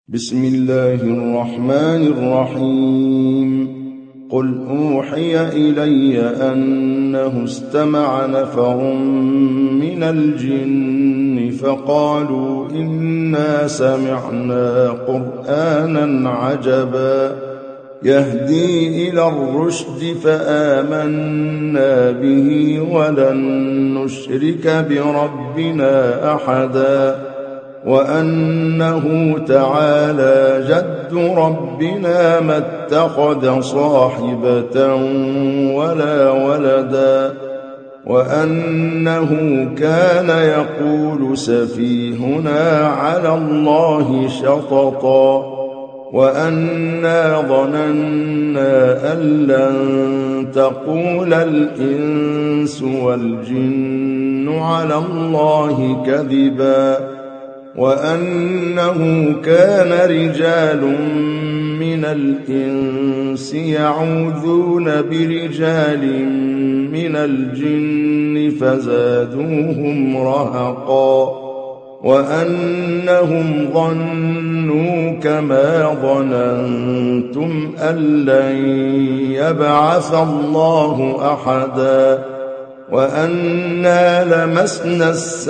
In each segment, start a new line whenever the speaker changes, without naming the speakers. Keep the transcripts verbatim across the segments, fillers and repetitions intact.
بسم الله الرحمن الرحيم قل أوحي إلي أنه استمع نفر من الجن فقالوا إنا سمعنا قرآنا عجبا يهدي إلى الرشد فآمنا به ولن نشرك بربنا أحدا وأنه تعالى جد ربنا ما اتخذ صاحبة ولا ولدا وأنه كان يقول سفيهنا على الله شططا وأنا ظننا أن لن تقول الإنس والجن على الله كذبا وأنه كان رجال من الإنس يعوذون برجال من الجن فزادوهم رهقا وأنهم ظنوا كما ظننتم أن لن يبعث الله أحدا وأنا لمسنا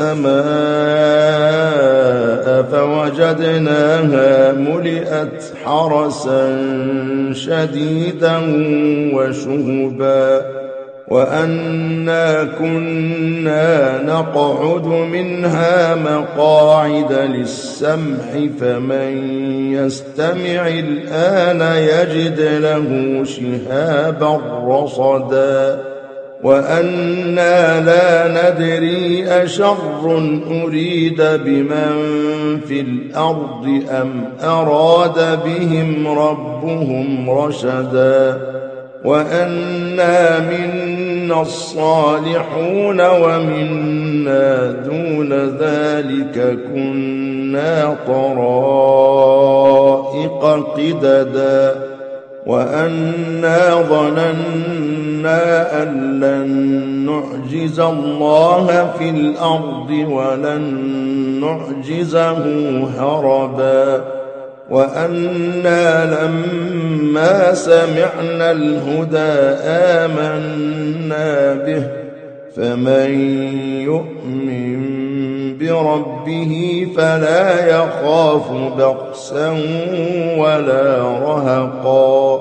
السماء فوجدناها ملئت حرسا شديدا وشهبا وأنا كنا نقعد منها مقاعد للسمع فمن يستمع الآن يجد له شهابا رصدا وأنا لا ندري أشر أريد بمن في الأرض أم أراد بهم ربهم رشدا وأنا منا الصالحون ومنا دون ذلك كنا طرائق قددا وأنا ظننا أن لن نعجز الله في الأرض ولن نعجزه هربا وأنا لما سمعنا الهدى آمنا به فمن يؤمن بربه فلا يخاف بخسا ولا رهقا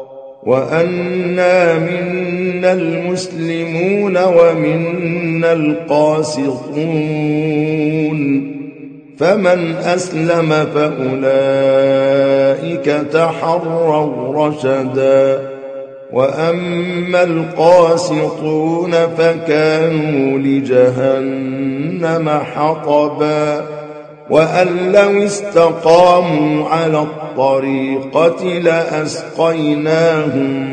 وأنا منا المسلمون ومنا القاسطون فمن أسلم فأولئك تحروا رشدا وأما القاسطون فكانوا لجهنم حطبا وأن لو استقاموا على الطريقة لأسقيناهم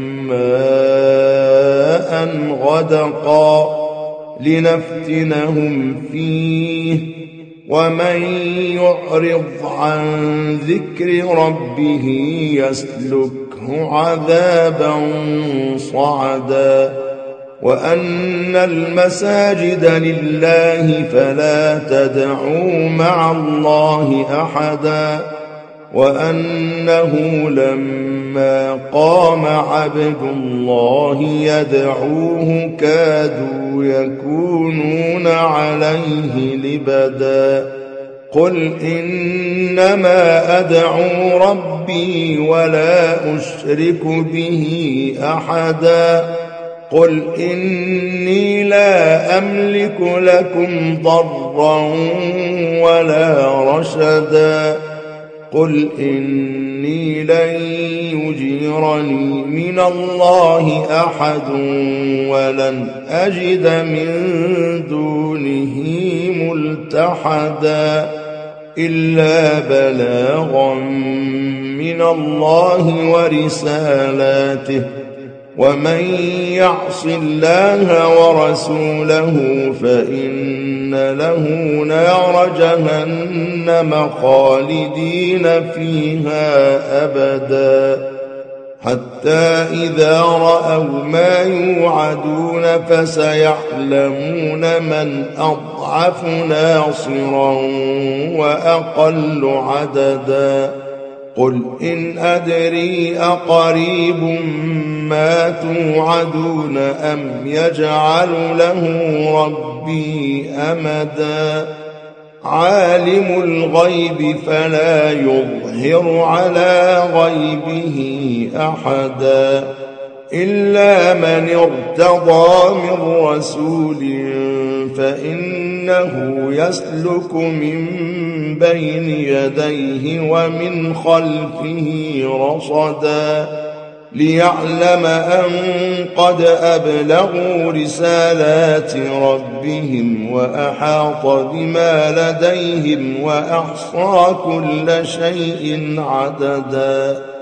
ماء غدقا لنفتنهم فيه ومن يعرض عن ذكر ربه يسلكه عذابا صعدا وأن المساجد لله فلا تدعوا مع الله أحدا وأنه لما قام عبد الله يدعوه كادوا يكونون عليه لبدا قل إنما أدعو ربي ولا أشرك به أحدا قل إني لا أملك لكم ضرا ولا رشدا قل إني لن يجيرني من الله أحد ولن أجد من دونه ملتحدا إلا بلاغا من الله ورسالاته ومن يعص الله ورسوله فإن له نار جهنم خالدين فيها أبدا حتى إذا رأوا ما يوعدون فسيعلمون من أضعف ناصرا وأقل عددا قل إن أدري أقريب ما توعدون أم يجعل له ربي أمدا عالم الغيب فلا يظهر على غيبه أحدا إلا من ارتضى من رسول فإنه يسلك من بين يديه ومن خلفه رصدا ليعلم أن قد أبلغوا رسالات ربهم وأحاط بما لديهم وأحصى كل شيء عددا